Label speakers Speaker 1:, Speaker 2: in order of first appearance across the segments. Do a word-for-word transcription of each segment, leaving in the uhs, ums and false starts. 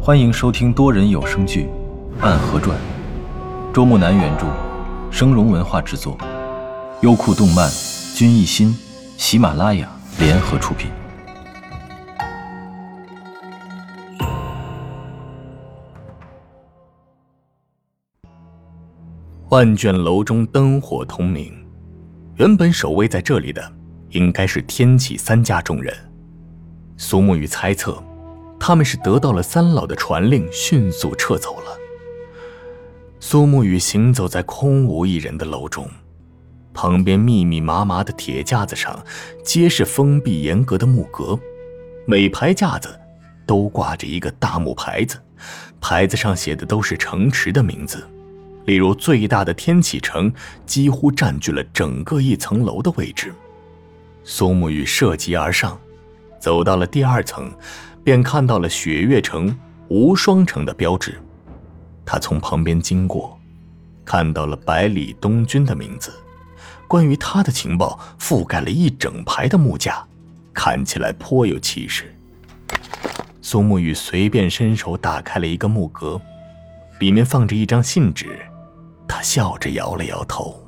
Speaker 1: 欢迎收听多人有声剧《暗河传》，周木南原著，声荣文化制作，优酷动漫、君艺心、喜马拉雅联合出品。
Speaker 2: 万卷楼中灯火通明，原本守卫在这里的应该是天启三家众人。苏沐雨猜测，他们是得到了三老的传令，迅速撤走了。苏沐雨行走在空无一人的楼中，旁边密密麻麻的铁架子上皆是封闭严格的木格，每排架子都挂着一个大木牌子，牌子上写的都是城池的名字。例如最大的天启城几乎占据了整个一层楼的位置。苏沐雨涉级而上，走到了第二层，便看到了雪月城、无双城的标志。他从旁边经过，看到了百里东君的名字，关于他的情报覆盖了一整排的木架，看起来颇有气势。苏沐雨随便伸手打开了一个木格，里面放着一张信纸，他笑着摇了摇头。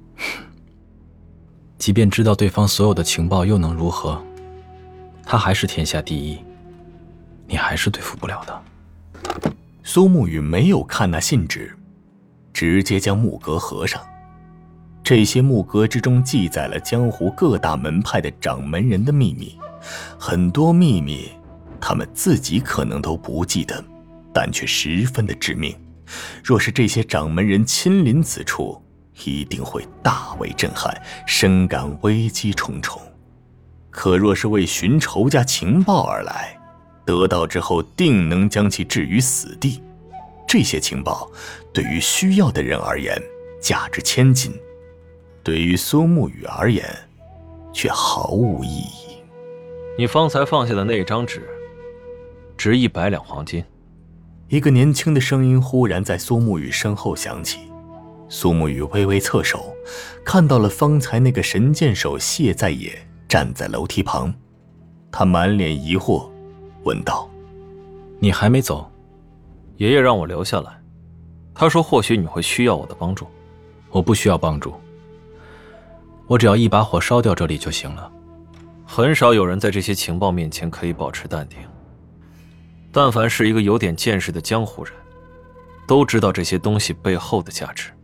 Speaker 1: 即便知道对方所有的情报又能如何？他还是天下第一，你还是对付不了的。
Speaker 2: 苏沐雨没有看那信纸，直接将木格合上。这些木格之中记载了江湖各大门派的掌门人的秘密，很多秘密他们自己可能都不记得，但却十分的致命。若是这些掌门人亲临此处，一定会大为震撼，深感危机重重。可若是为寻仇家情报而来，得到之后定能将其置于死地。这些情报对于需要的人而言价值千金，对于苏沐雨而言却毫无意义。
Speaker 3: 你方才放下的那张纸值一百两黄金。
Speaker 2: 一个年轻的声音忽然在苏沐雨身后响起。苏沐雨微微侧手，看到了方才那个神箭手谢在野站在楼梯旁。他满脸疑惑问道：
Speaker 1: 你还没走？
Speaker 3: 爷爷让我留下来，他说或许你会需要我的帮助。
Speaker 1: 我不需要帮助，我只要一把火烧掉这里就行了。
Speaker 3: 很少有人在这些情报面前可以保持淡定，但凡是一个有点见识的江湖人，都知道这些东西背后的价值。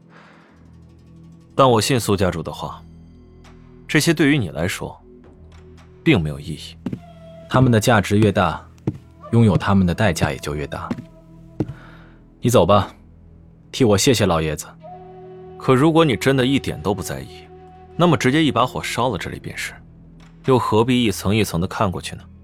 Speaker 3: 但我信苏家主的话，这些对于你来说并没有意义。
Speaker 1: 他们的价值越大，拥有他们的代价也就越大。你走吧，替我谢谢老爷子。
Speaker 3: 可如果你真的一点都不在意，那么直接一把火烧了这里便是，又何必一层一层的看过去呢？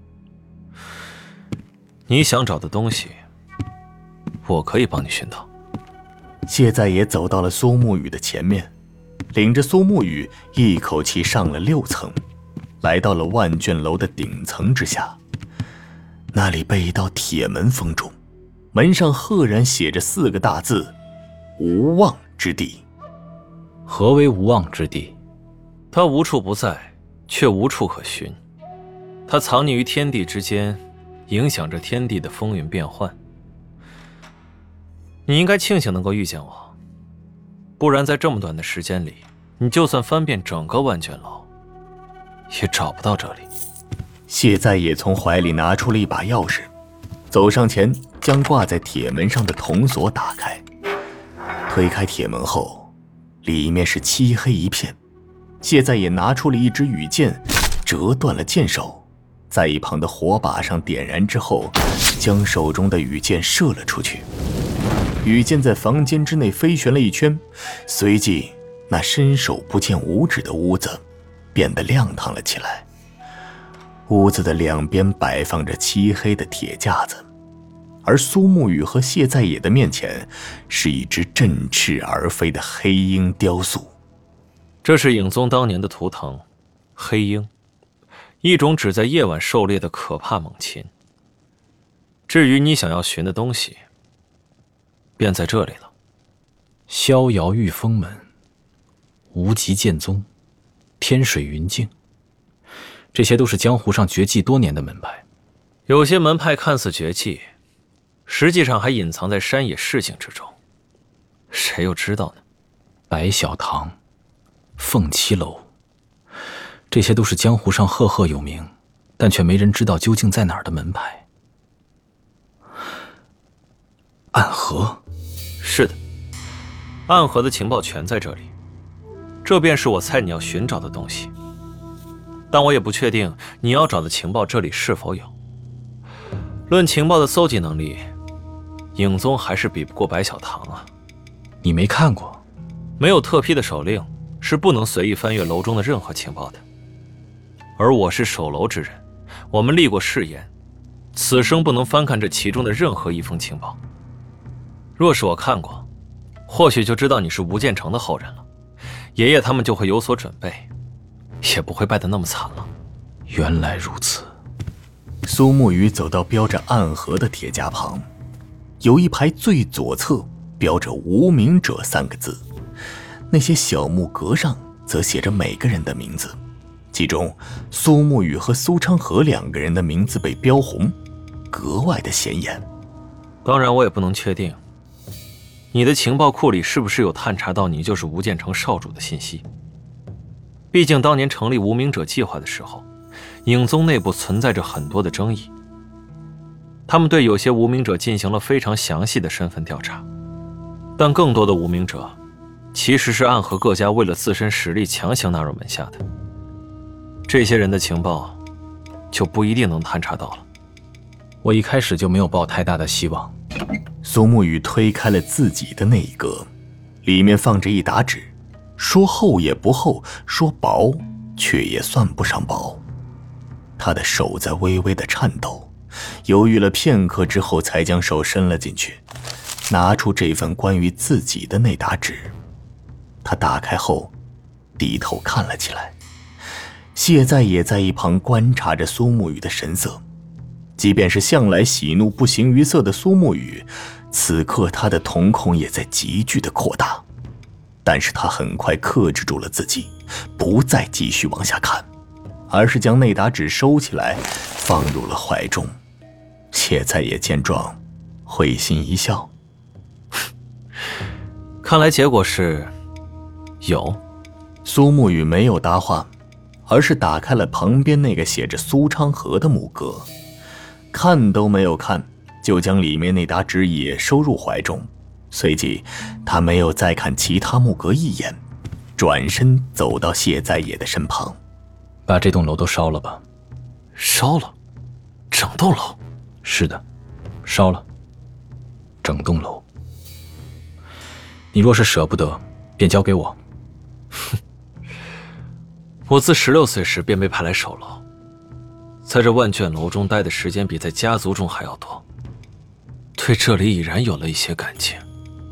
Speaker 3: 你想找的东西，我可以帮你寻到。
Speaker 2: 谢在野走到了苏沐雨的前面，领着苏沐雨一口气上了六层，来到了万卷楼的顶层之下。那里被一道铁门封住，门上赫然写着四个大字：无望之地。
Speaker 1: 何为无望之地？
Speaker 3: 它无处不在，却无处可寻。它藏匿于天地之间，影响着天地的风云变幻。你应该庆幸能够遇见我，不然在这么短的时间里，你就算翻遍整个万卷楼，也找不到这里。
Speaker 2: 谢在野从怀里拿出了一把钥匙，走上前将挂在铁门上的铜锁打开。推开铁门后，里面是漆黑一片。谢在野拿出了一支羽箭，折断了箭手，在一旁的火把上点燃之后，将手中的羽箭射了出去。羽箭在房间之内飞旋了一圈，随即那伸手不见五指的屋子变得亮堂了起来。屋子的两边摆放着漆黑的铁架子，而苏沐雨和谢在野的面前是一只振翅而飞的黑鹰雕塑。
Speaker 3: 这是影宗当年的图腾，黑鹰，一种只在夜晚狩猎的可怕猛禽。至于你想要寻的东西，便在这里了。
Speaker 1: 逍遥御风门、无极剑宗、天水云境，这些都是江湖上绝迹多年的门派。
Speaker 3: 有些门派看似绝迹， 实际上还隐藏在山野市井之中，谁又知道呢？
Speaker 1: 白小堂、凤栖楼，这些都是江湖上赫赫有名，但却没人知道究竟在哪儿的门派。暗河？
Speaker 3: 是的，暗河的情报全在这里，这便是我猜你要寻找的东西。但我也不确定你要找的情报这里是否有。论情报的搜集能力，影宗还是比不过白小堂啊。
Speaker 1: 你没看过？
Speaker 3: 没有特批的手令，是不能随意翻阅楼中的任何情报的。而我是守楼之人，我们立过誓言，此生不能翻看这其中的任何一封情报。若是我看过，或许就知道你是吴建成的后人了，爷爷他们就会有所准备，也不会败得那么惨了。
Speaker 1: 原来如此。
Speaker 2: 苏沐雨走到标着暗河的铁架旁，有一排最左侧标着无名者三个字，那些小木格上则写着每个人的名字，其中苏沐雨和苏昌河两个人的名字被标红，格外的显眼。
Speaker 3: 当然我也不能确定你的情报库里是不是有探查到你就是吴建成少主的信息。毕竟当年成立无名者计划的时候，影宗内部存在着很多的争议，他们对有些无名者进行了非常详细的身份调查，但更多的无名者其实是暗河各家为了自身实力强行纳入门下的，这些人的情报就不一定能探查到了。
Speaker 1: 我一开始就没有抱太大的希望。
Speaker 2: 苏沐雨推开了自己的那一格，里面放着一沓纸，说厚也不厚，说薄却也算不上薄。他的手在微微的颤抖，犹豫了片刻之后才将手伸了进去，拿出这份关于自己的那沓纸。他打开后低头看了起来，谢在也在一旁观察着苏沐雨的神色。即便是向来喜怒不形于色的苏沐雨，此刻他的瞳孔也在急剧的扩大，但是他很快克制住了自己，不再继续往下看，而是将那沓纸收起来放入了怀中。谢在也见状会心一笑，
Speaker 3: 看来结果是有。
Speaker 2: 苏沐雨没有搭话，而是打开了旁边那个写着苏昌河的木格，看都没有看，就将里面那沓纸也收入怀中。随即他没有再看其他木格一眼，转身走到谢在野的身旁。
Speaker 1: 把这栋楼都烧了吧。
Speaker 3: 烧了？整栋楼？
Speaker 1: 是的，烧了整栋楼。你若是舍不得，便交给我。
Speaker 3: 哼，我自十六岁时便被派来守楼，在这万卷楼中待的时间比在家族中还要多，对这里已然有了一些感情。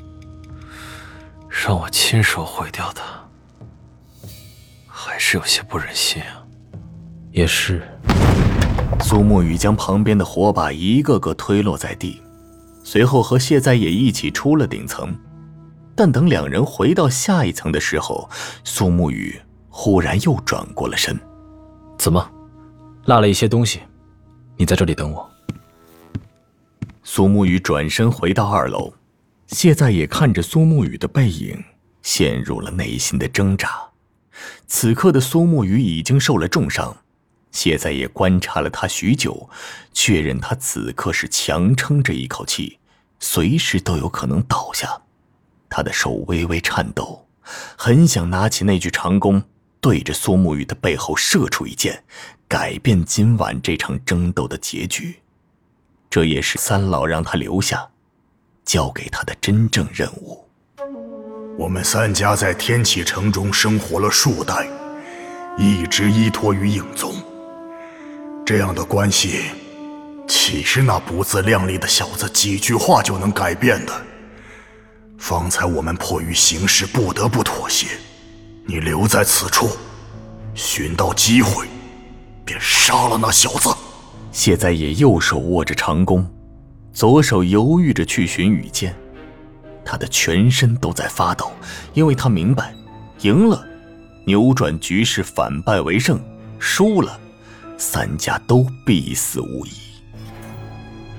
Speaker 3: 让我亲手毁掉它，还是有些不忍心啊。
Speaker 1: 也是。
Speaker 2: 苏沐雨将旁边的火把一个个推落在地，随后和谢在野一起出了顶层。但等两人回到下一层的时候，苏沐雨忽然又转过了身。
Speaker 3: 怎么？
Speaker 1: 落了一些东西，你在这里等我。
Speaker 2: 苏沐雨转身回到二楼，谢在野看着苏沐雨的背影，陷入了内心的挣扎。此刻的苏沐雨已经受了重伤，谢在野观察了他许久，确认他此刻是强撑着一口气，随时都有可能倒下。他的手微微颤抖，很想拿起那具长弓，对着苏沐雨的背后射出一箭，改变今晚这场争斗的结局。这也是三老让他留下，交给他的真正任务。
Speaker 4: 我们三家在天启城中生活了数代，一直依托于影宗。这样的关系，岂是那不自量力的小子几句话就能改变的？方才我们迫于形势不得不妥协，你留在此处，寻到机会便杀了那小子。
Speaker 2: 谢在野右手握着长弓，左手犹豫着去寻羽箭，他的全身都在发抖，因为他明白，赢了扭转局势，反败为胜；输了三家都必死无疑。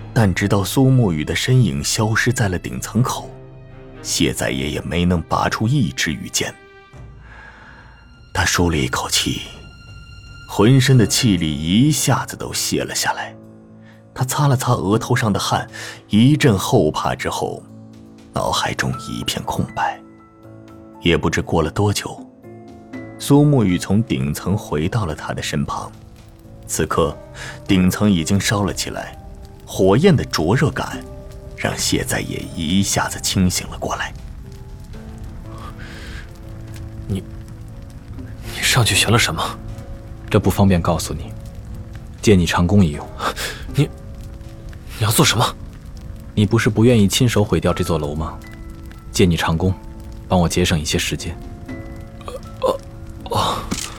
Speaker 2: 但直到苏沐雨的身影消失在了顶层口，谢在爷也没能拔出一支羽箭。他舒了一口气，浑身的气力一下子都泄了下来。他擦了擦额头上的汗，一阵后怕之后，脑海中一片空白。也不知过了多久，苏沐雨从顶层回到了他的身旁。此刻顶层已经烧了起来，火焰的灼热感让谢在野一下子清醒了过来。
Speaker 3: 你你上去学了什么？
Speaker 1: 这不方便告诉你，借你长弓一用。
Speaker 3: 你你要做什么？
Speaker 1: 你不是不愿意亲手毁掉这座楼吗？借你长弓，帮我节省一些时间。
Speaker 3: 哦哦。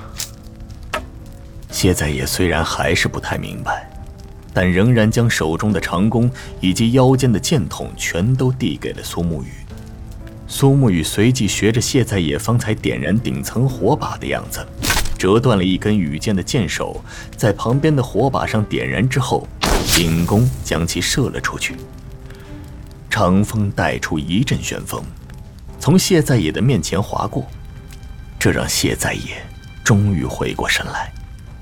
Speaker 2: 谢在野虽然还是不太明白，但仍然将手中的长弓以及腰间的剑筒全都递给了苏沐雨。苏沐雨随即学着谢在野方才点燃顶层火把的样子，折断了一根羽箭的箭手，在旁边的火把上点燃之后，秉弓将其射了出去。长风带出一阵旋风，从谢在野的面前划过，这让谢在野终于回过神来。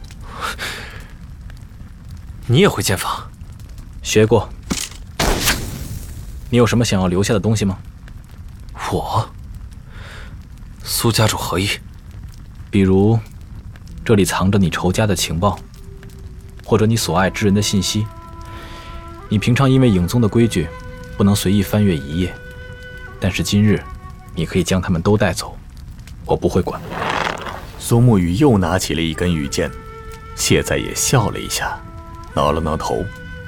Speaker 3: 你也会剑法？
Speaker 1: 学过。你有什么想要留下的东西吗？
Speaker 3: 我？苏家主何意？
Speaker 1: 比如，这里藏着你仇家的情报，或者你所爱之人的信息。你平常因为影宗的规矩，不能随意翻阅一页，但是今日，你可以将他们都带走，我不会管。
Speaker 2: 苏沐雨又拿起了一根羽箭，谢在野笑了一下，挠了挠头。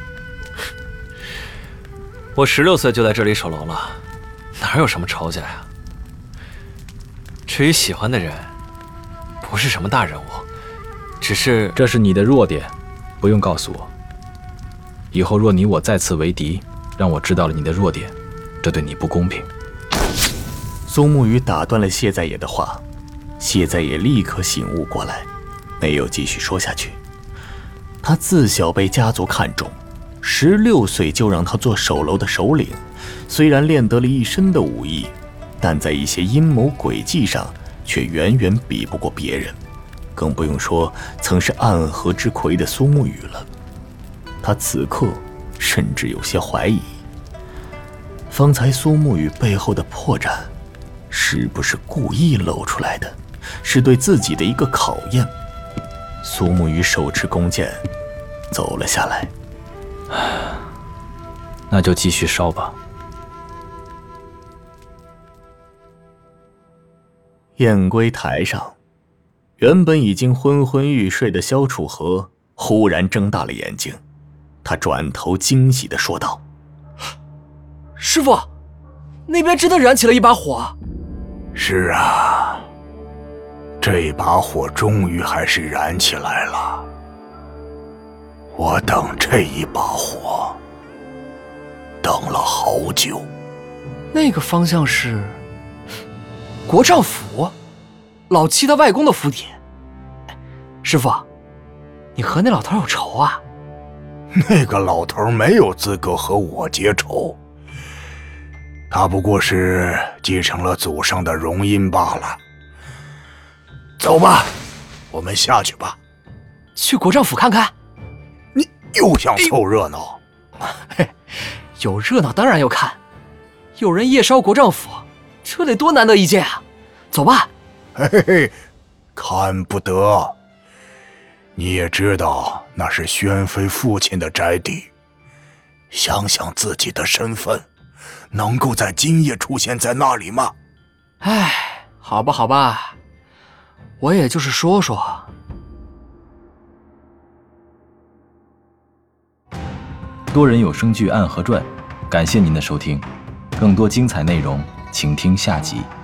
Speaker 3: 我十六岁就在这里守楼了，哪有什么仇家呀？至于喜欢的人，不是什么大人物，只是……
Speaker 1: 这是你的弱点，不用告诉我。以后若你我再次为敌，让我知道了你的弱点，这对你不公平。
Speaker 2: 苏沐雨打断了谢在野的话，谢在野立刻醒悟过来，没有继续说下去。他自小被家族看重，十六岁就让他做守楼的首领，虽然练得了一身的武艺，但在一些阴谋诡计上却远远比不过别人，更不用说曾是暗河之魁的苏沐雨了。他此刻甚至有些怀疑，方才苏沐雨背后的破绽是不是故意露出来的，是对自己的一个考验。苏沐雨手持弓箭走了下来。
Speaker 1: 那就继续烧吧。
Speaker 2: 燕归台上，原本已经昏昏欲睡的萧楚河忽然睁大了眼睛，他转头惊喜地说道：“
Speaker 5: 师父，那边真的燃起了一把火。”“
Speaker 4: 是啊，这把火终于还是燃起来了。我等这一把火等了好久。”“
Speaker 5: 那个方向是国丈府，老七他外公的府邸。师父，你和那老头有仇啊？”“
Speaker 4: 那个老头没有资格和我结仇，他不过是继承了祖上的荣荫罢了。走吧，我们下去吧。”“
Speaker 5: 去国丈府看看。”“
Speaker 4: 你又想凑热闹？”“
Speaker 5: 嘿，有热闹当然要看。有人夜烧国丈府，这得多难得一见啊！走吧。”“
Speaker 4: 嘿嘿，看不得。你也知道那是宣妃父亲的宅邸，想想自己的身份，能够在今夜出现在那里吗？”“
Speaker 5: 哎，好吧好吧，我也就是说说。”
Speaker 1: 多人有声剧《暗河传》，感谢您的收听，更多精彩内容，请听下集。